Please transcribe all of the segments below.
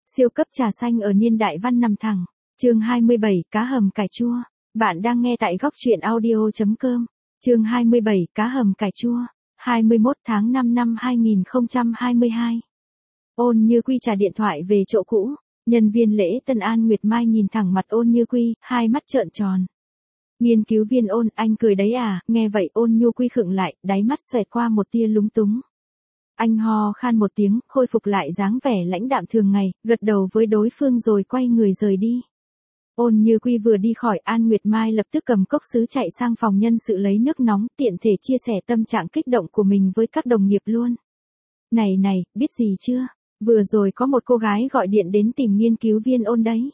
Siêu cấp trà xanh ở niên đại văn nằm thẳng. Chương 27, cá hầm cải chua. Bạn đang nghe tại góc truyện audio.com. Chương 27, cá hầm cải chua. 21 tháng 5 năm 2022. Ôn Như Quy trả điện thoại về chỗ cũ. Nhân viên lễ Tân An Nguyệt Mai nhìn thẳng mặt Ôn Như Quy, hai mắt trợn tròn. Nghiên cứu viên Ôn, anh cười đấy à? Nghe vậy Ôn Như Quy khựng lại, đáy mắt xoẹt qua một tia lúng túng. Anh ho khan một tiếng, khôi phục lại dáng vẻ lãnh đạm thường ngày, gật đầu với đối phương rồi quay người rời đi. Ôn Như Quy vừa đi khỏi, An Nguyệt Mai lập tức cầm cốc sứ chạy sang phòng nhân sự lấy nước nóng, tiện thể chia sẻ tâm trạng kích động của mình với các đồng nghiệp luôn. Này, biết gì chưa? Vừa rồi có một cô gái gọi điện đến tìm nghiên cứu viên Ôn đấy.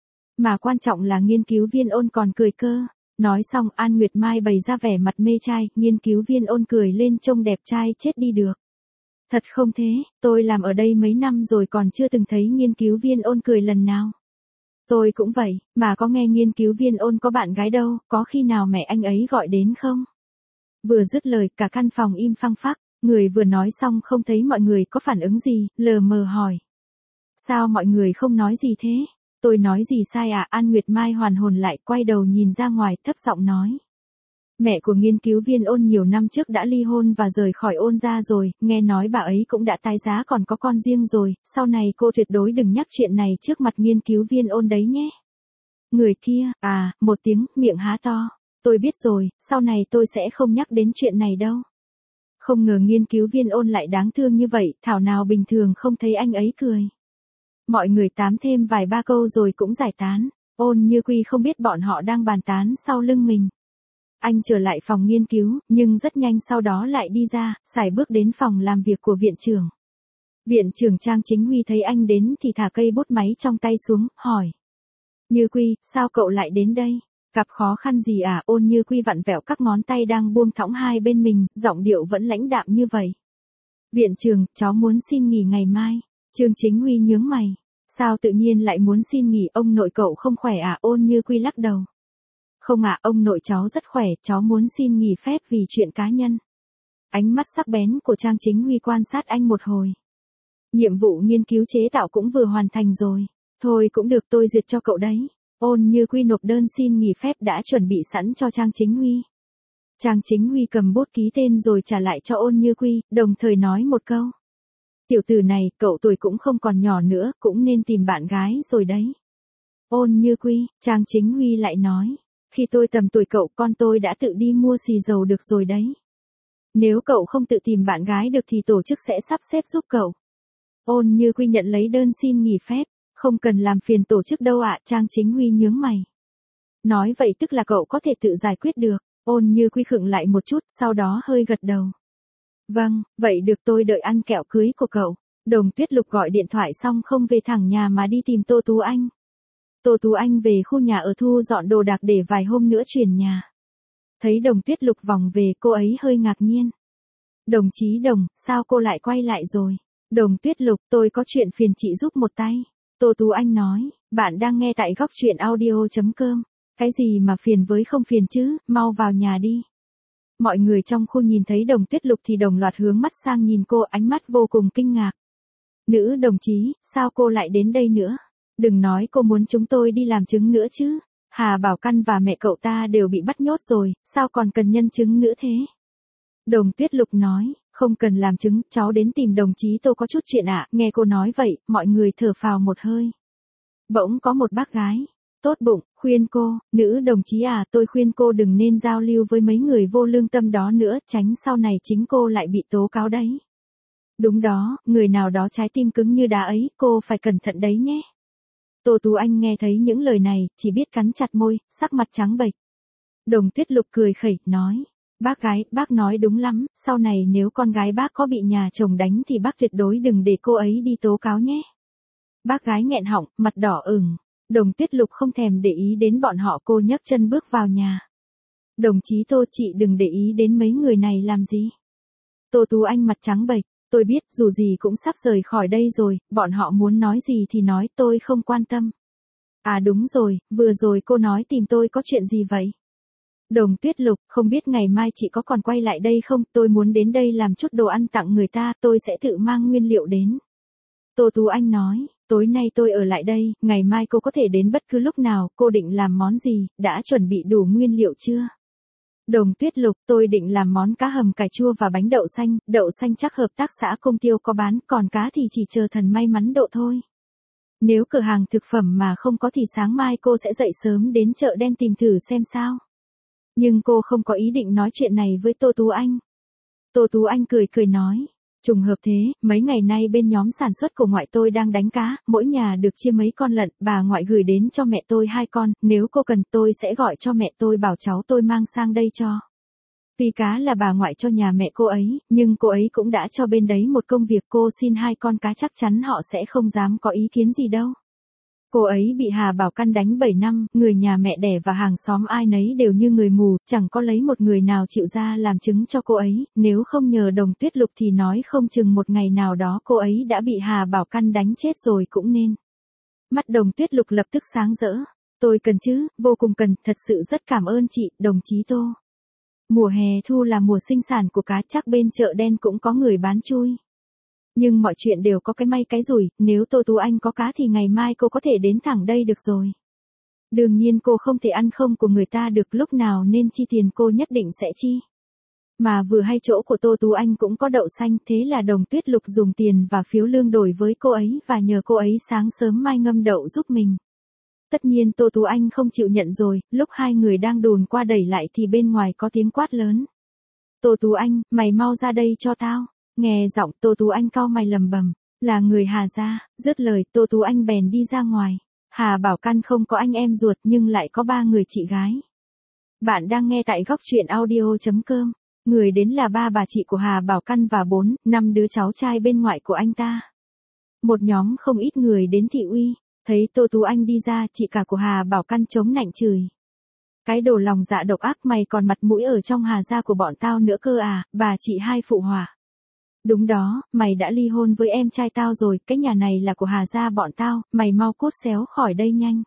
Mà quan trọng là nghiên cứu viên Ôn còn cười cơ. Nói xong An Nguyệt Mai bày ra vẻ mặt mê trai, nghiên cứu viên Ôn cười lên trông đẹp trai chết đi được. Thật không thế, tôi làm ở đây mấy năm rồi còn chưa từng thấy nghiên cứu viên Ôn cười lần nào. Tôi cũng vậy, mà có nghe nghiên cứu viên Ôn có bạn gái đâu, có khi nào mẹ anh ấy gọi đến không? Vừa dứt lời cả căn phòng im phăng phắc, người vừa nói xong không thấy mọi người có phản ứng gì, lờ mờ hỏi. Sao mọi người không nói gì thế? Tôi nói gì sai à? An Nguyệt Mai hoàn hồn lại, quay đầu nhìn ra ngoài thấp giọng nói. Mẹ của nghiên cứu viên Ôn nhiều năm trước đã ly hôn và rời khỏi Ôn gia rồi, nghe nói bà ấy cũng đã tái giá còn có con riêng rồi, sau này cô tuyệt đối đừng nhắc chuyện này trước mặt nghiên cứu viên Ôn đấy nhé. Người kia, một tiếng, miệng há to. Tôi biết rồi, sau này tôi sẽ không nhắc đến chuyện này đâu. Không ngờ nghiên cứu viên Ôn lại đáng thương như vậy, thảo nào bình thường không thấy anh ấy cười. Mọi người tám thêm vài ba câu rồi cũng giải tán, Ôn Như Quy không biết bọn họ đang bàn tán sau lưng mình. Anh trở lại phòng nghiên cứu, nhưng rất nhanh sau đó lại đi ra, sải bước đến phòng làm việc của viện trưởng. Viện trưởng Trang Chính Huy thấy anh đến thì thả cây bút máy trong tay xuống, hỏi. Như Quy, sao cậu lại đến đây? Gặp khó khăn gì à? Ôn Như Quy vặn vẹo các ngón tay đang buông thõng hai bên mình, giọng điệu vẫn lãnh đạm như vậy. Viện trưởng, cháu muốn xin nghỉ ngày mai. Trương Chính Huy nhướng mày. Sao tự nhiên lại muốn xin nghỉ, ông nội cậu không khỏe à? Ôn Như Quy lắc đầu. Không ạ, ông nội cháu rất khỏe, cháu muốn xin nghỉ phép vì chuyện cá nhân. Ánh mắt sắc bén của Trang Chính Huy quan sát anh một hồi. Nhiệm vụ nghiên cứu chế tạo cũng vừa hoàn thành rồi. Thôi cũng được, tôi duyệt cho cậu đấy. Ôn Như Quy nộp đơn xin nghỉ phép đã chuẩn bị sẵn cho Trang Chính Huy. Trang Chính Huy cầm bút ký tên rồi trả lại cho Ôn Như Quy, đồng thời nói một câu. Tiểu tử này, cậu tuổi cũng không còn nhỏ nữa, cũng nên tìm bạn gái rồi đấy. Ôn Như Quy, Trang Chính Huy lại nói. Khi tôi tầm tuổi cậu, con tôi đã tự đi mua xì dầu được rồi đấy. Nếu cậu không tự tìm bạn gái được thì tổ chức sẽ sắp xếp giúp cậu. Ôn Như Quy nhận lấy đơn xin nghỉ phép. Không cần làm phiền tổ chức đâu ạ. Trang Chính Huy nhướng mày. Nói vậy tức là cậu có thể tự giải quyết được. Ôn Như Quy khựng lại một chút, sau đó hơi gật đầu. Vâng, vậy được, tôi đợi ăn kẹo cưới của cậu. Đồng Tuyết Lục gọi điện thoại xong không về thẳng nhà mà đi tìm Tô Tú Anh. Tô Tú Anh về khu nhà ở thu dọn đồ đạc để vài hôm nữa chuyển nhà. Thấy Đồng Tuyết Lục vòng về, cô ấy hơi ngạc nhiên. Đồng chí Đồng, sao cô lại quay lại rồi? Đồng Tuyết Lục, tôi có chuyện phiền chị giúp một tay. Tô Tú Anh nói, bạn đang nghe tại góc truyện audio.com. Cái gì mà phiền với không phiền chứ, mau vào nhà đi. Mọi người trong khu nhìn thấy Đồng Tuyết Lục thì đồng loạt hướng mắt sang nhìn cô, ánh mắt vô cùng kinh ngạc. Nữ đồng chí, sao cô lại đến đây nữa? Đừng nói cô muốn chúng tôi đi làm chứng nữa chứ. Hà Bảo Căn và mẹ cậu ta đều bị bắt nhốt rồi, sao còn cần nhân chứng nữa thế? Đồng Tuyết Lục nói, không cần làm chứng, cháu đến tìm đồng chí Tô có chút chuyện ạ. Nghe cô nói vậy, mọi người thở phào một hơi. Bỗng có một bác gái, tốt bụng, khuyên cô, nữ đồng chí à, tôi khuyên cô đừng nên giao lưu với mấy người vô lương tâm đó nữa, tránh sau này chính cô lại bị tố cáo đấy. Đúng đó, người nào đó trái tim cứng như đá ấy, cô phải cẩn thận đấy nhé. Tô Tú Anh nghe thấy những lời này, chỉ biết cắn chặt môi, sắc mặt trắng bệch. Đồng Tuyết Lục cười khẩy, nói. Bác gái, bác nói đúng lắm, sau này nếu con gái bác có bị nhà chồng đánh thì bác tuyệt đối đừng để cô ấy đi tố cáo nhé. Bác gái nghẹn họng, mặt đỏ ửng. Đồng Tuyết Lục không thèm để ý đến bọn họ, cô nhấc chân bước vào nhà. Đồng chí Tô, chị đừng để ý đến mấy người này làm gì. Tô Tú Anh mặt trắng bệch. Tôi biết, dù gì cũng sắp rời khỏi đây rồi, bọn họ muốn nói gì thì nói, tôi không quan tâm. À đúng rồi, vừa rồi cô nói tìm tôi có chuyện gì vậy? Đồng Tuyết Lục, không biết ngày mai chị có còn quay lại đây không, tôi muốn đến đây làm chút đồ ăn tặng người ta, tôi sẽ tự mang nguyên liệu đến. Tô Tú Anh nói, Tối nay tôi ở lại đây, ngày mai cô có thể đến bất cứ lúc nào, cô định làm món gì, đã chuẩn bị đủ nguyên liệu chưa? Đồng Tuyết Lục, tôi định làm món cá hầm cải chua và bánh đậu xanh chắc hợp tác xã Công Tiêu có bán, còn cá thì chỉ chờ thần may mắn độ thôi. Nếu cửa hàng thực phẩm mà không có thì sáng mai cô sẽ dậy sớm đến chợ đen tìm thử xem sao. Nhưng cô không có ý định nói chuyện này với Tô Tú Anh. Tô Tú Anh cười cười nói. Trùng hợp thế, mấy ngày nay bên nhóm sản xuất của ngoại tôi đang đánh cá, mỗi nhà được chia mấy con lận, bà ngoại gửi đến cho mẹ tôi 2 con, nếu cô cần tôi sẽ gọi cho mẹ tôi bảo cháu tôi mang sang đây cho. Tuy cá là bà ngoại cho nhà mẹ cô ấy, nhưng cô ấy cũng đã cho bên đấy một công việc, cô xin 2 con cá chắc chắn họ sẽ không dám có ý kiến gì đâu. Cô ấy bị Hà Bảo Căn đánh 7 năm, người nhà mẹ đẻ và hàng xóm ai nấy đều như người mù, chẳng có lấy một người nào chịu ra làm chứng cho cô ấy, nếu không nhờ Đồng Tuyết Lục thì nói không chừng một ngày nào đó cô ấy đã bị Hà Bảo Căn đánh chết rồi cũng nên. Mắt Đồng Tuyết Lục lập tức sáng rỡ. Tôi cần chứ, vô cùng cần, thật sự rất cảm ơn chị, đồng chí Tô. Mùa hè thu là mùa sinh sản của cá, chắc bên chợ đen cũng có người bán chui. Nhưng mọi chuyện đều có cái may cái rủi, nếu Tô Tú Anh có cá thì ngày mai cô có thể đến thẳng đây được rồi. Đương nhiên cô không thể ăn không của người ta được, lúc nào nên chi tiền cô nhất định sẽ chi. Mà vừa hay chỗ của Tô Tú Anh cũng có đậu xanh, thế là Đồng Tuyết Lục dùng tiền và phiếu lương đổi với cô ấy và nhờ cô ấy sáng sớm mai ngâm đậu giúp mình. Tất nhiên Tô Tú Anh không chịu nhận rồi, lúc hai người đang đùn qua đẩy lại thì bên ngoài có tiếng quát lớn. Tô Tú Anh, mày mau ra đây cho tao. Nghe giọng Tô Tú Anh cau mày lầm bầm, là người Hà gia, dứt lời Tô Tú Anh bèn đi ra ngoài. Hà Bảo Căn không có anh em ruột nhưng lại có 3 người chị gái. Bạn đang nghe tại góc truyện audio.com. Người đến là 3 bà chị của Hà Bảo Căn và 4-5 đứa cháu trai bên ngoại của anh ta. Một nhóm không ít người đến thị uy, thấy Tô Tú Anh đi ra, chị cả của Hà Bảo Căn chống nạnh chửi. Cái đồ lòng dạ độc ác, mày còn mặt mũi ở trong Hà gia của bọn tao nữa cơ à, bà chị hai phụ họa. Đúng đó, mày đã ly hôn với em trai tao rồi, cái nhà này là của Hà gia bọn tao, mày mau cút xéo khỏi đây nhanh.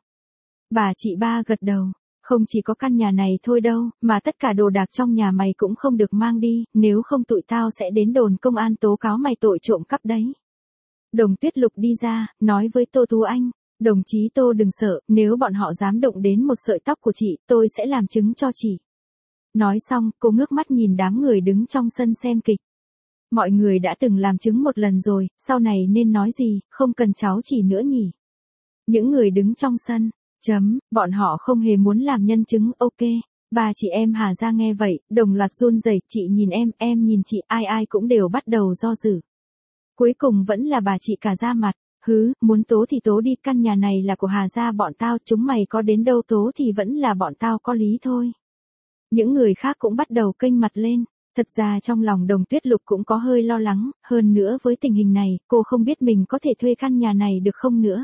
Bà chị ba gật đầu, không chỉ có căn nhà này thôi đâu, mà tất cả đồ đạc trong nhà mày cũng không được mang đi, nếu không tụi tao sẽ đến đồn công an tố cáo mày tội trộm cắp đấy. Đồng Tuyết Lục đi ra, nói với Tô Tú Anh, đồng chí Tô đừng sợ, nếu bọn họ dám động đến một sợi tóc của chị, tôi sẽ làm chứng cho chị. Nói xong, cô ngước mắt nhìn đám người đứng trong sân xem kịch. Mọi người đã từng làm chứng một lần rồi, sau này nên nói gì, không cần cháu chỉ nữa nhỉ. Những người đứng trong sân, bọn họ không hề muốn làm nhân chứng, ok. Ba chị em Hà gia nghe vậy, đồng loạt run rẩy, chị nhìn em nhìn chị, ai ai cũng đều bắt đầu do dự. Cuối cùng vẫn là bà chị cả ra mặt, muốn tố thì tố đi, căn nhà này là của Hà gia bọn tao, chúng mày có đến đâu tố thì vẫn là bọn tao có lý thôi. Những người khác cũng bắt đầu kênh mặt lên. Thật ra trong lòng Đồng Tuyết Lục cũng có hơi lo lắng, hơn nữa với tình hình này, cô không biết mình có thể thuê căn nhà này được không nữa.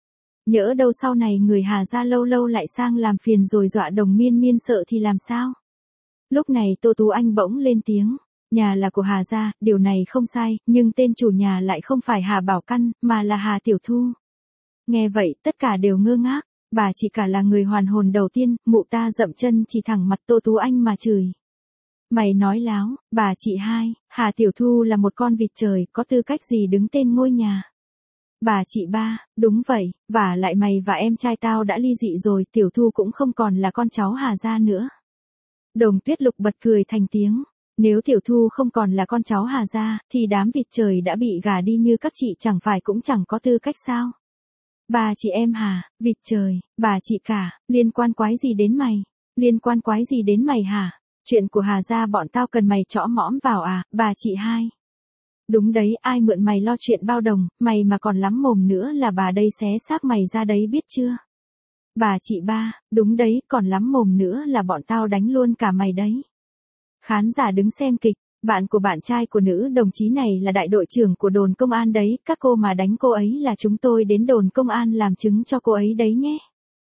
Nhỡ đâu sau này người Hà gia lâu lâu lại sang làm phiền rồi dọa Đồng Miên Miên sợ thì làm sao? Lúc này Tô Tú Anh bỗng lên tiếng, nhà là của Hà gia, điều này không sai, nhưng tên chủ nhà lại không phải Hà Bảo Căn, mà là Hà Tiểu Thu. Nghe vậy, tất cả đều ngơ ngác, bà chị cả là người hoàn hồn đầu tiên, mụ ta dậm chân chỉ thẳng mặt Tô Tú Anh mà chửi. Mày nói láo, bà chị hai, Hà Tiểu Thu là một con vịt trời, có tư cách gì đứng tên ngôi nhà. Bà chị ba, đúng vậy, vả lại mày và em trai tao đã ly dị rồi, Tiểu Thu cũng không còn là con cháu Hà gia nữa. Đồng Tuyết Lục bật cười thành tiếng, nếu Tiểu Thu không còn là con cháu Hà gia, thì đám vịt trời đã bị gả đi như các chị chẳng phải cũng chẳng có tư cách sao. Bà chị em Hà, vịt trời, bà chị cả, liên quan quái gì đến mày? Liên quan quái gì đến mày hả? Chuyện của Hà gia bọn tao cần mày chõ mõm vào à, bà chị hai. Đúng đấy, ai mượn mày lo chuyện bao đồng, mày mà còn lắm mồm nữa là bà đây xé xác mày ra đấy biết chưa? Bà chị ba, đúng đấy, còn lắm mồm nữa là bọn tao đánh luôn cả mày đấy. Khán giả đứng xem kịch, bạn của bạn trai của nữ đồng chí này là đại đội trưởng của đồn công an đấy, các cô mà đánh cô ấy là chúng tôi đến đồn công an làm chứng cho cô ấy đấy nhé.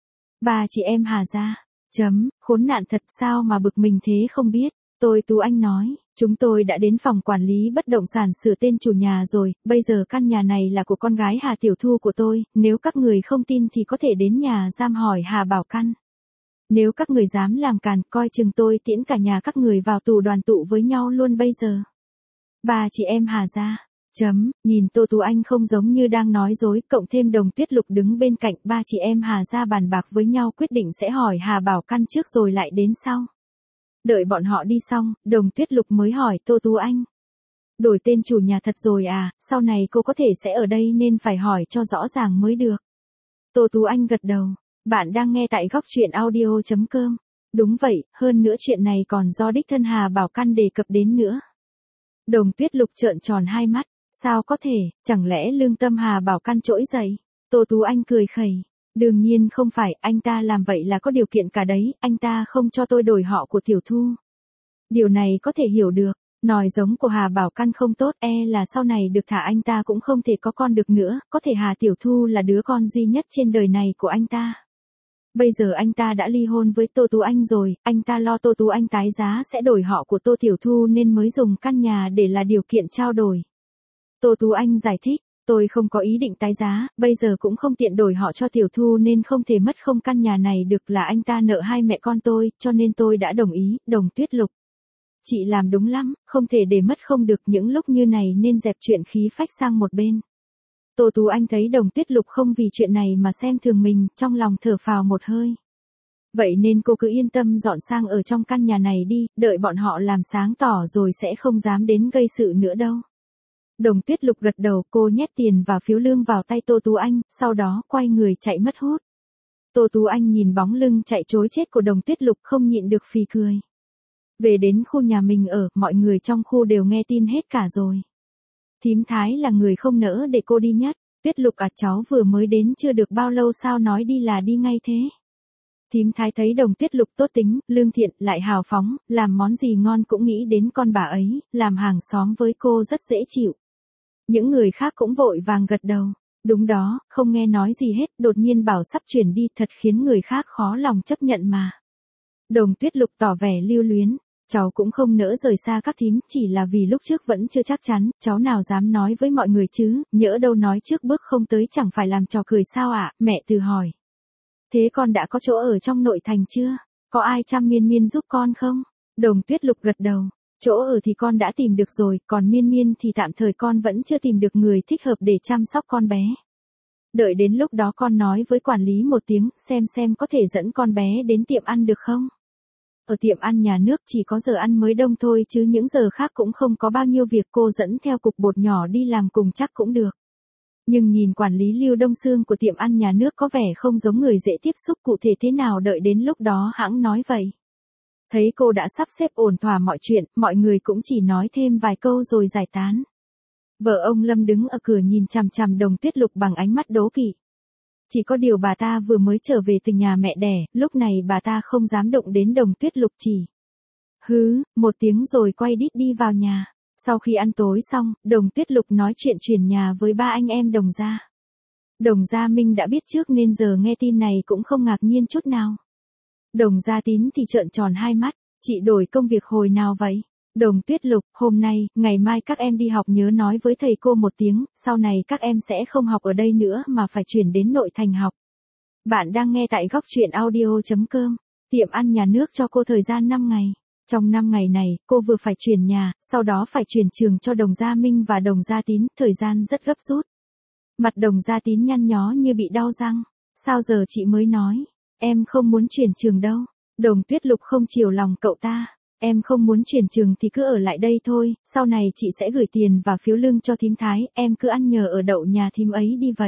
Bà chị em Hà gia. Khốn nạn thật, sao mà bực mình thế không biết. Tôi Tú Anh nói, chúng tôi đã đến phòng quản lý bất động sản sửa tên chủ nhà rồi, bây giờ căn nhà này là của con gái Hà Tiểu Thu của tôi, nếu các người không tin thì có thể đến nhà giam hỏi Hà Bảo Căn. Nếu các người dám làm càn, coi chừng tôi tiễn cả nhà các người vào tù đoàn tụ với nhau luôn bây giờ. Bà chị em Hà gia, Nhìn Tô Tú Anh không giống như đang nói dối, cộng thêm Đồng Tuyết Lục đứng bên cạnh, ba chị em Hà ra bàn bạc với nhau quyết định sẽ hỏi Hà Bảo Căn trước rồi lại đến sau. Đợi bọn họ đi xong, Đồng Tuyết Lục mới hỏi Tô Tú Anh. Đổi tên chủ nhà thật rồi à, sau này cô có thể sẽ ở đây nên phải hỏi cho rõ ràng mới được. Tô Tú Anh gật đầu. Bạn đang nghe tại góc truyện audio.com. Đúng vậy, hơn nữa chuyện này còn do đích thân Hà Bảo Căn đề cập đến nữa. Đồng Tuyết Lục trợn tròn hai mắt. Sao có thể, chẳng lẽ lương tâm Hà Bảo Căn trỗi dậy? Tô Tú Anh cười khẩy. Đương nhiên không phải, anh ta làm vậy là có điều kiện cả đấy, anh ta không cho tôi đổi họ của Tiểu Thu. Điều này có thể hiểu được, nòi giống của Hà Bảo Căn không tốt, là sau này được thả anh ta cũng không thể có con được nữa, có thể Hà Tiểu Thu là đứa con duy nhất trên đời này của anh ta. Bây giờ anh ta đã ly hôn với Tô Tú Anh rồi, anh ta lo Tô Tú Anh tái giá sẽ đổi họ của Tô Tiểu Thu nên mới dùng căn nhà để là điều kiện trao đổi. Tô Tú Anh giải thích, tôi không có ý định tái giá, bây giờ cũng không tiện đổi họ cho Tiểu Thu nên không thể mất không căn nhà này được, là anh ta nợ hai mẹ con tôi, cho nên tôi đã đồng ý. Đồng Tuyết Lục. Chị làm đúng lắm, không thể để mất không được, những lúc như này nên dẹp chuyện khí phách sang một bên. Tô Tú Anh thấy Đồng Tuyết Lục không vì chuyện này mà xem thường mình, trong lòng thở phào một hơi. Vậy nên cô cứ yên tâm dọn sang ở trong căn nhà này đi, đợi bọn họ làm sáng tỏ rồi sẽ không dám đến gây sự nữa đâu. Đồng Tuyết Lục gật đầu, cô nhét tiền và phiếu lương vào tay Tô Tú Anh, sau đó quay người chạy mất hút. Tô Tú Anh nhìn bóng lưng chạy trối chết của Đồng Tuyết Lục không nhịn được phì cười. Về đến khu nhà mình ở, mọi người trong khu đều nghe tin hết cả rồi. Thím Thái là người không nỡ để cô đi nhất. Tuyết Lục à, cháu vừa mới đến chưa được bao lâu sao nói đi là đi ngay thế? Thím Thái thấy Đồng Tuyết Lục tốt tính, lương thiện, lại hào phóng, làm món gì ngon cũng nghĩ đến con bà ấy, làm hàng xóm với cô rất dễ chịu. Những người khác cũng vội vàng gật đầu. Đúng đó, không nghe nói gì hết, đột nhiên bảo sắp chuyển đi, thật khiến người khác khó lòng chấp nhận mà. Đồng Tuyết Lục tỏ vẻ lưu luyến. Cháu cũng không nỡ rời xa các thím, chỉ là vì lúc trước vẫn chưa chắc chắn, cháu nào dám nói với mọi người chứ, nhỡ đâu nói trước bước không tới chẳng phải làm trò cười sao ạ, mẹ Từ hỏi. Thế con đã có chỗ ở trong nội thành chưa? Có ai chăm Miên Miên giúp con không? Đồng Tuyết Lục gật đầu. Chỗ ở thì con đã tìm được rồi, còn Miên Miên thì tạm thời con vẫn chưa tìm được người thích hợp để chăm sóc con bé. Đợi đến lúc đó con nói với quản lý một tiếng, xem có thể dẫn con bé đến tiệm ăn được không? Ở tiệm ăn nhà nước chỉ có giờ ăn mới đông thôi chứ những giờ khác cũng không có bao nhiêu việc, cô dẫn theo cục bột nhỏ đi làm cùng chắc cũng được. Nhưng nhìn quản lý Lưu Đông Sương của tiệm ăn nhà nước có vẻ không giống người dễ tiếp xúc, cụ thể thế nào đợi đến lúc đó hãng nói vậy. Thấy cô đã sắp xếp ổn thỏa mọi chuyện, mọi người cũng chỉ nói thêm vài câu rồi giải tán. Vợ ông Lâm đứng ở cửa nhìn chằm chằm Đồng Tuyết Lục bằng ánh mắt đố kỵ. Chỉ có điều bà ta vừa mới trở về từ nhà mẹ đẻ, lúc này bà ta không dám động đến Đồng Tuyết Lục, chỉ hứ một tiếng rồi quay đít đi vào nhà. Sau khi ăn tối xong, Đồng Tuyết Lục nói chuyện chuyển nhà với ba anh em Đồng gia. Đồng Gia Minh đã biết trước nên giờ nghe tin này cũng không ngạc nhiên chút nào. Đồng Gia Tín thì trợn tròn hai mắt, chị đổi công việc hồi nào vậy? Đồng Tuyết Lục, hôm nay, ngày mai các em đi học nhớ nói với thầy cô một tiếng, sau này các em sẽ không học ở đây nữa mà phải chuyển đến nội thành học. Bạn đang nghe tại góc truyện audio.com, tiệm ăn nhà nước cho cô thời gian 5 ngày. Trong 5 ngày này, cô vừa phải chuyển nhà, sau đó phải chuyển trường cho Đồng Gia Minh và Đồng Gia Tín, thời gian rất gấp rút. Mặt Đồng Gia Tín nhăn nhó như bị đau răng. Sao giờ chị mới nói? Em không muốn chuyển trường đâu. Đồng Tuyết Lục không chiều lòng cậu ta. Em không muốn chuyển trường thì cứ ở lại đây thôi, sau này chị sẽ gửi tiền và phiếu lương cho thím Thái, em cứ ăn nhờ ở đậu nhà thím ấy đi vậy.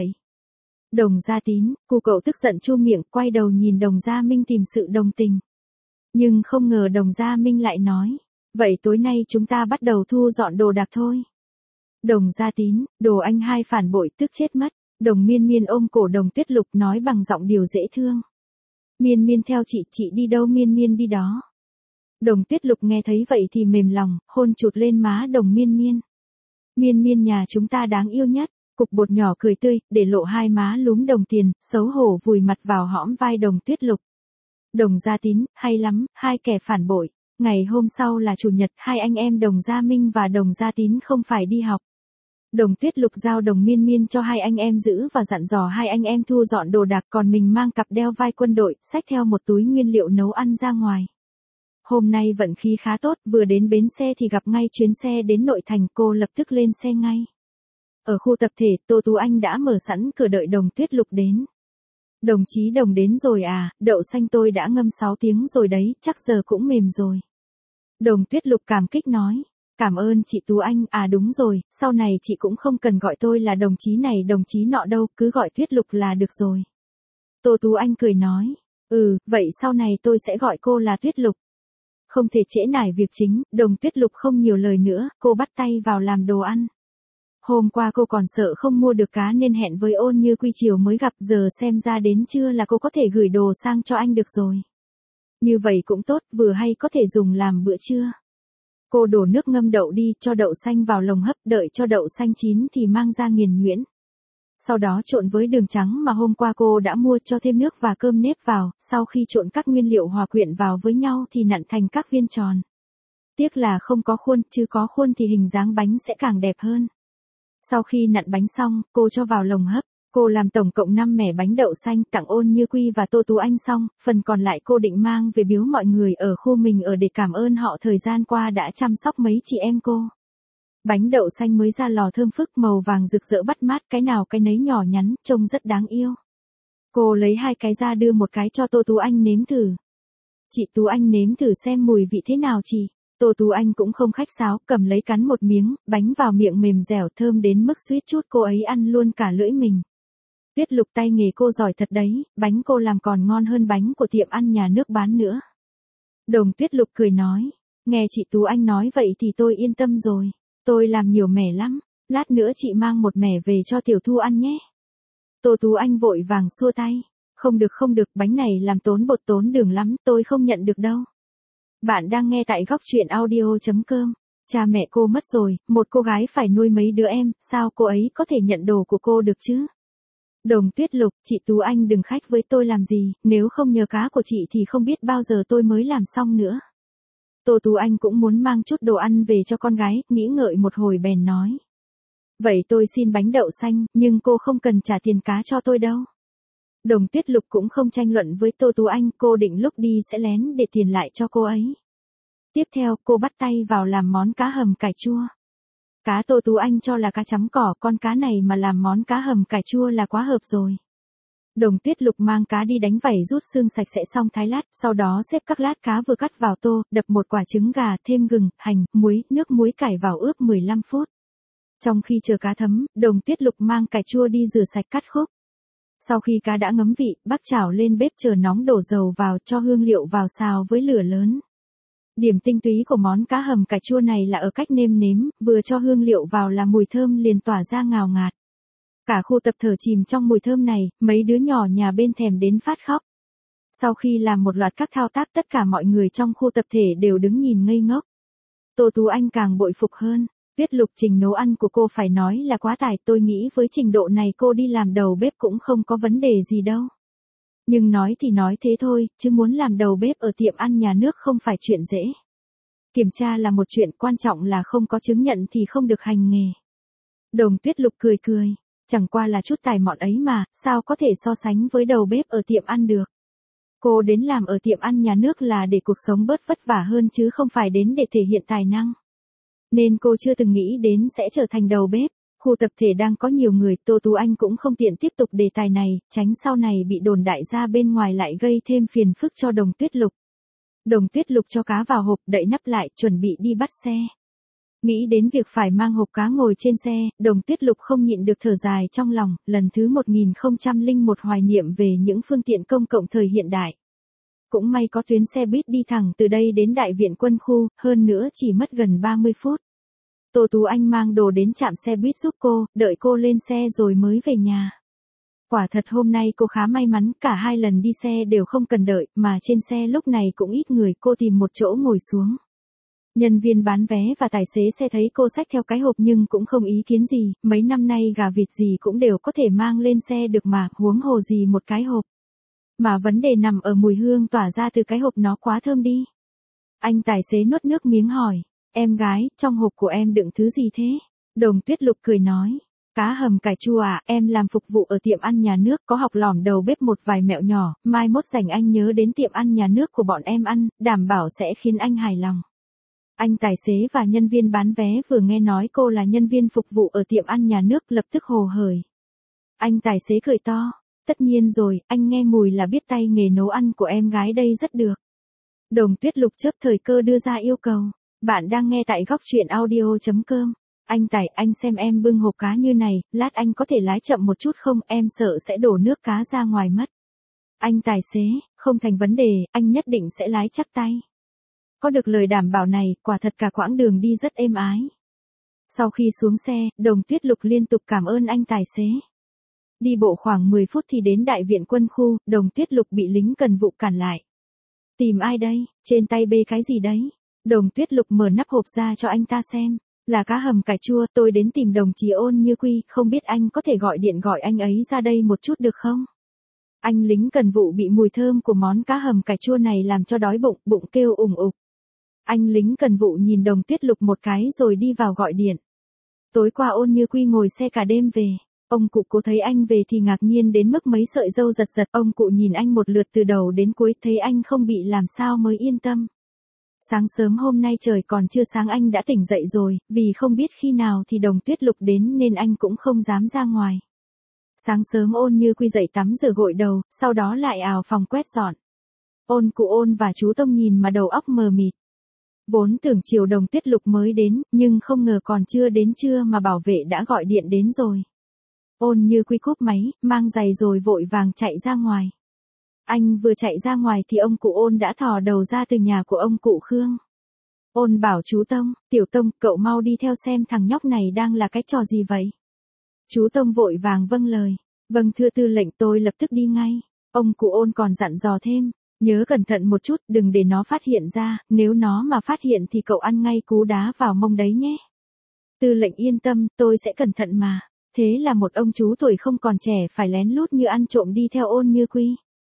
Đồng Gia Tín, cu cậu tức giận chu miệng, quay đầu nhìn Đồng Gia Minh tìm sự đồng tình. Nhưng không ngờ Đồng Gia Minh lại nói, vậy tối nay chúng ta bắt đầu thu dọn đồ đạc thôi. Đồng Gia Tín, đồ anh hai phản bội tức chết mất. Đồng Miên Miên ôm cổ Đồng Tuyết Lục nói bằng giọng điệu dễ thương. Miên Miên theo chị đi đâu Miên Miên đi đó. Đồng Tuyết Lục nghe thấy vậy thì mềm lòng, hôn chụt lên má Đồng Miên Miên. Miên Miên nhà chúng ta đáng yêu nhất. Cục bột nhỏ cười tươi, để lộ hai má lúm đồng tiền, xấu hổ vùi mặt vào hõm vai Đồng Tuyết Lục. Đồng Gia Tín, hay lắm, hai kẻ phản bội. Ngày hôm sau là chủ nhật, hai anh em Đồng Gia Minh và Đồng Gia Tín không phải đi học. Đồng Tuyết Lục giao Đồng Miên Miên cho hai anh em giữ và dặn dò hai anh em thu dọn đồ đạc, còn mình mang cặp đeo vai quân đội, xách theo một túi nguyên liệu nấu ăn ra ngoài. Hôm nay vận khí khá tốt, vừa đến bến xe thì gặp ngay chuyến xe đến nội thành, cô lập tức lên xe ngay. Ở khu tập thể, Tô Tú Anh đã mở sẵn cửa đợi Đồng Tuyết Lục đến. Đồng chí Đồng đến rồi à, đậu xanh tôi đã ngâm 6 tiếng rồi đấy, chắc giờ cũng mềm rồi. Đồng Tuyết Lục cảm kích nói. Cảm ơn chị Tú Anh, à đúng rồi, sau này chị cũng không cần gọi tôi là đồng chí này đồng chí nọ đâu, cứ gọi Tuyết Lục là được rồi. Tô Tú Anh cười nói. Vậy sau này tôi sẽ gọi cô là Tuyết Lục. Không thể trễ nải việc chính, Đồng Tuyết Lục không nhiều lời nữa, cô bắt tay vào làm đồ ăn. Hôm qua cô còn sợ không mua được cá nên hẹn với Ôn Như Quy chiều mới gặp, giờ xem ra đến trưa là cô có thể gửi đồ sang cho anh được rồi. Như vậy cũng tốt, vừa hay có thể dùng làm bữa trưa. Cô đổ nước ngâm đậu đi, cho đậu xanh vào lồng hấp, đợi cho đậu xanh chín thì mang ra nghiền nhuyễn. Sau đó trộn với đường trắng mà hôm qua cô đã mua, cho thêm nước và cơm nếp vào, sau khi trộn các nguyên liệu hòa quyện vào với nhau thì nặn thành các viên tròn. Tiếc là không có khuôn, chứ có khuôn thì hình dáng bánh sẽ càng đẹp hơn. Sau khi nặn bánh xong, cô cho vào lồng hấp. Cô làm tổng cộng 5 mẻ bánh đậu xanh tặng Ôn Như Quy và Tô Tú Anh xong, phần còn lại cô định mang về biếu mọi người ở khu mình ở để cảm ơn họ thời gian qua đã chăm sóc mấy chị em cô. Bánh đậu xanh mới ra lò thơm phức, màu vàng rực rỡ bắt mắt, cái nào cái nấy nhỏ nhắn, trông rất đáng yêu. Cô lấy 2 cái ra đưa một cái cho Tô Tú Anh nếm thử. Chị Tú Anh nếm thử xem mùi vị thế nào chị. Tô Tú Anh cũng không khách sáo, cầm lấy cắn một miếng, bánh vào miệng mềm dẻo thơm đến mức suýt chút cô ấy ăn luôn cả lưỡi mình. Tuyết Lục tay nghề cô giỏi thật đấy, bánh cô làm còn ngon hơn bánh của tiệm ăn nhà nước bán nữa. Đồng Tuyết Lục cười nói, nghe chị Tú Anh nói vậy thì tôi yên tâm rồi, tôi làm nhiều mẻ lắm, lát nữa chị mang một mẻ về cho Tiểu Thu ăn nhé. Tô Tú Anh vội vàng xua tay, không được, bánh này làm tốn bột tốn đường lắm, tôi không nhận được đâu. Bạn đang nghe tại góc truyện audio.com. Cha mẹ cô mất rồi, một cô gái phải nuôi mấy đứa em, sao cô ấy có thể nhận đồ của cô được chứ? Đồng Tuyết Lục, chị Tú Anh đừng khách với tôi làm gì, nếu không nhờ cá của chị thì không biết bao giờ tôi mới làm xong nữa. Tô Tú Anh cũng muốn mang chút đồ ăn về cho con gái, nghĩ ngợi một hồi bèn nói. Vậy tôi xin bánh đậu xanh, nhưng cô không cần trả tiền cá cho tôi đâu. Đồng Tuyết Lục cũng không tranh luận với Tô Tú Anh, cô định lúc đi sẽ lén để tiền lại cho cô ấy. Tiếp theo, cô bắt tay vào làm món cá hầm cải chua. Cá Tô Tú Anh cho là cá chấm cỏ, con cá này mà làm món cá hầm cải chua là quá hợp rồi. Đồng Tuyết Lục mang cá đi đánh vảy rút xương sạch sẽ xong thái lát, sau đó xếp các lát cá vừa cắt vào tô, đập một quả trứng gà, thêm gừng, hành, muối, nước muối cải vào ướp 15 phút. Trong khi chờ cá thấm, Đồng Tuyết Lục mang cải chua đi rửa sạch cắt khúc. Sau khi cá đã ngấm vị, bắc chảo lên bếp chờ nóng, đổ dầu vào, cho hương liệu vào xào với lửa lớn. Điểm tinh túy của món cá hầm cải chua này là ở cách nêm nếm, vừa cho hương liệu vào là mùi thơm liền tỏa ra ngào ngạt. Cả khu tập thở chìm trong mùi thơm này, mấy đứa nhỏ nhà bên thèm đến phát khóc. Sau khi làm một loạt các thao tác, tất cả mọi người trong khu tập thể đều đứng nhìn ngây ngốc. Tô Tú Anh càng bội phục hơn. Tuyết Lục, trình nấu ăn của cô phải nói là quá tải, tôi nghĩ với trình độ này cô đi làm đầu bếp cũng không có vấn đề gì đâu. Nhưng nói thì nói thế thôi, chứ muốn làm đầu bếp ở tiệm ăn nhà nước không phải chuyện dễ. Kiểm tra là một chuyện, quan trọng là không có chứng nhận thì không được hành nghề. Đồng Tuyết Lục cười cười, chẳng qua là chút tài mọn ấy mà, sao có thể so sánh với đầu bếp ở tiệm ăn được. Cô đến làm ở tiệm ăn nhà nước là để cuộc sống bớt vất vả hơn chứ không phải đến để thể hiện tài năng. Nên cô chưa từng nghĩ đến sẽ trở thành đầu bếp. Khu tập thể đang có nhiều người, Tô Tú Anh cũng không tiện tiếp tục đề tài này, tránh sau này bị đồn đại ra bên ngoài lại gây thêm phiền phức cho Đồng Tuyết Lục. Đồng Tuyết Lục cho cá vào hộp, đậy nắp lại, chuẩn bị đi bắt xe. Nghĩ đến việc phải mang hộp cá ngồi trên xe, Đồng Tuyết Lục không nhịn được thở dài trong lòng, lần thứ 1001 hoài niệm về những phương tiện công cộng thời hiện đại. Cũng may có tuyến xe buýt đi thẳng từ đây đến Đại viện Quân khu, hơn nữa chỉ mất gần 30 phút. Tô Tú Anh mang đồ đến trạm xe buýt giúp cô, đợi cô lên xe rồi mới về nhà. Quả thật hôm nay cô khá may mắn, cả 2 lần đi xe đều không cần đợi, mà trên xe lúc này cũng ít người, cô tìm một chỗ ngồi xuống. Nhân viên bán vé và tài xế xe thấy cô xách theo cái hộp nhưng cũng không ý kiến gì, mấy năm nay gà vịt gì cũng đều có thể mang lên xe được mà, huống hồ gì một cái hộp. Mà vấn đề nằm ở mùi hương tỏa ra từ cái hộp, nó quá thơm đi. Anh tài xế nuốt nước miếng hỏi, em gái, trong hộp của em đựng thứ gì thế? Đồng Tuyết Lục cười nói, cá hầm cải chua à, em làm phục vụ ở tiệm ăn nhà nước, có học lỏm đầu bếp một vài mẹo nhỏ, mai mốt rảnh anh nhớ đến tiệm ăn nhà nước của bọn em ăn, đảm bảo sẽ khiến anh hài lòng. Anh tài xế và nhân viên bán vé vừa nghe nói cô là nhân viên phục vụ ở tiệm ăn nhà nước lập tức hồ hởi. Anh tài xế cười to, tất nhiên rồi, anh nghe mùi là biết tay nghề nấu ăn của em gái đây rất được. Đồng Tuyết Lục chớp thời cơ đưa ra yêu cầu, bạn đang nghe tại góc truyện audio.com. Anh Tài, anh xem em bưng hộp cá như này, lát anh có thể lái chậm một chút không, em sợ sẽ đổ nước cá ra ngoài mất. Anh tài xế, không thành vấn đề, anh nhất định sẽ lái chắc tay. Có được lời đảm bảo này, quả thật cả quãng đường đi rất êm ái. Sau khi xuống xe, Đồng Tuyết Lục liên tục cảm ơn anh tài xế. Đi bộ khoảng 10 phút thì đến đại viện quân khu, Đồng Tuyết Lục bị lính cần vụ cản lại. Tìm ai đây, trên tay bê cái gì đấy? Đồng Tuyết Lục mở nắp hộp ra cho anh ta xem. Là cá hầm cải chua, tôi đến tìm đồng chí Ôn Như Quy, không biết anh có thể gọi điện gọi anh ấy ra đây một chút được không? Anh lính cần vụ bị mùi thơm của món cá hầm cải chua này làm cho đói bụng, bụng kêu ủng ục. Anh lính cần vụ nhìn Đồng Tuyết Lục một cái rồi đi vào gọi điện. Tối qua Ôn Như Quy ngồi xe cả đêm về. Ông cụ cố thấy anh về thì ngạc nhiên đến mức mấy sợi râu giật giật. Ông cụ nhìn anh một lượt từ đầu đến cuối, thấy anh không bị làm sao mới yên tâm. Sáng sớm hôm nay trời còn chưa sáng anh đã tỉnh dậy rồi, vì không biết khi nào thì Đồng Tuyết Lục đến nên anh cũng không dám ra ngoài. Sáng sớm Ôn Như Quy dậy tắm rửa gội đầu, sau đó lại ào phòng quét dọn. Ôn Cụ Ôn và chú Tông nhìn mà đầu óc mờ mịt. Vốn tưởng chiều Đồng Tuyết Lục mới đến, nhưng không ngờ còn chưa đến trưa mà bảo vệ đã gọi điện đến rồi. Ôn Như Quy cúp máy, mang giày rồi vội vàng chạy ra ngoài. Anh vừa chạy ra ngoài thì ông cụ Ôn đã thò đầu ra từ nhà của ông cụ Khương. Ôn bảo chú Tông, Tiểu Tông, cậu mau đi theo xem thằng nhóc này đang là cái trò gì vậy. Chú Tông vội vàng vâng lời. Vâng thưa tư lệnh, tôi lập tức đi ngay. Ông cụ Ôn còn dặn dò thêm, nhớ cẩn thận một chút, đừng để nó phát hiện ra, nếu nó mà phát hiện thì cậu ăn ngay cú đá vào mông đấy nhé. Tư lệnh yên tâm, tôi sẽ cẩn thận mà. Thế là một ông chú tuổi không còn trẻ phải lén lút như ăn trộm đi theo Ôn Như Quy.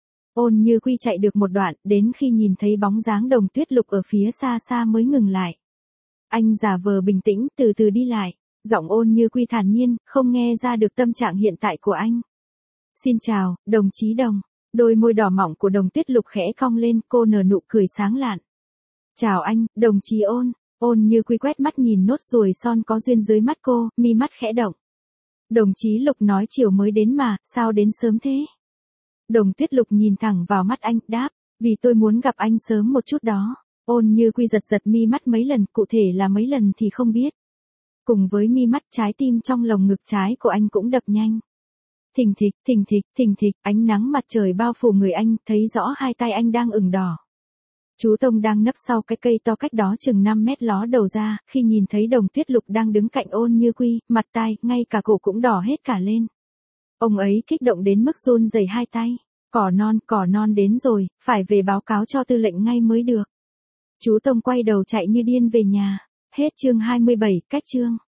Ôn Như Quy chạy được một đoạn, đến khi nhìn thấy bóng dáng Đồng Tuyết Lục ở phía xa xa mới ngừng lại. Anh giả vờ bình tĩnh, từ từ đi lại. Giọng Ôn Như Quy thản nhiên, không nghe ra được tâm trạng hiện tại của anh. Xin chào, đồng chí Đồng. Đôi môi đỏ mọng của Đồng Tuyết Lục khẽ cong lên, cô nở nụ cười sáng lạn. Chào anh, đồng chí Ôn. Ôn Như Quy quét mắt nhìn nốt ruồi son có duyên dưới mắt cô, mi mắt khẽ động. Đồng chí Lục nói chiều mới đến mà, sao đến sớm thế? Đồng Tuyết Lục nhìn thẳng vào mắt anh, đáp, vì tôi muốn gặp anh sớm một chút đó. Ôn Như Quy giật giật mi mắt mấy lần, cụ thể là mấy lần thì không biết. Cùng với mi mắt, trái tim trong lồng ngực trái của anh cũng đập nhanh. Thình thịch, thình thịch, thình thịch, ánh nắng mặt trời bao phủ người anh, thấy rõ hai tay anh đang ửng đỏ. Chú Tông đang nấp sau cái cây to cách đó chừng 5 mét ló đầu ra, khi nhìn thấy Đồng Tuyết Lục đang đứng cạnh Ôn Như Quy, mặt tai, ngay cả cổ cũng đỏ hết cả lên. Ông ấy kích động đến mức run rẩy hai tay. Cỏ non đến rồi, phải về báo cáo cho tư lệnh ngay mới được. Chú Tông quay đầu chạy như điên về nhà. Hết chương 27, cách chương.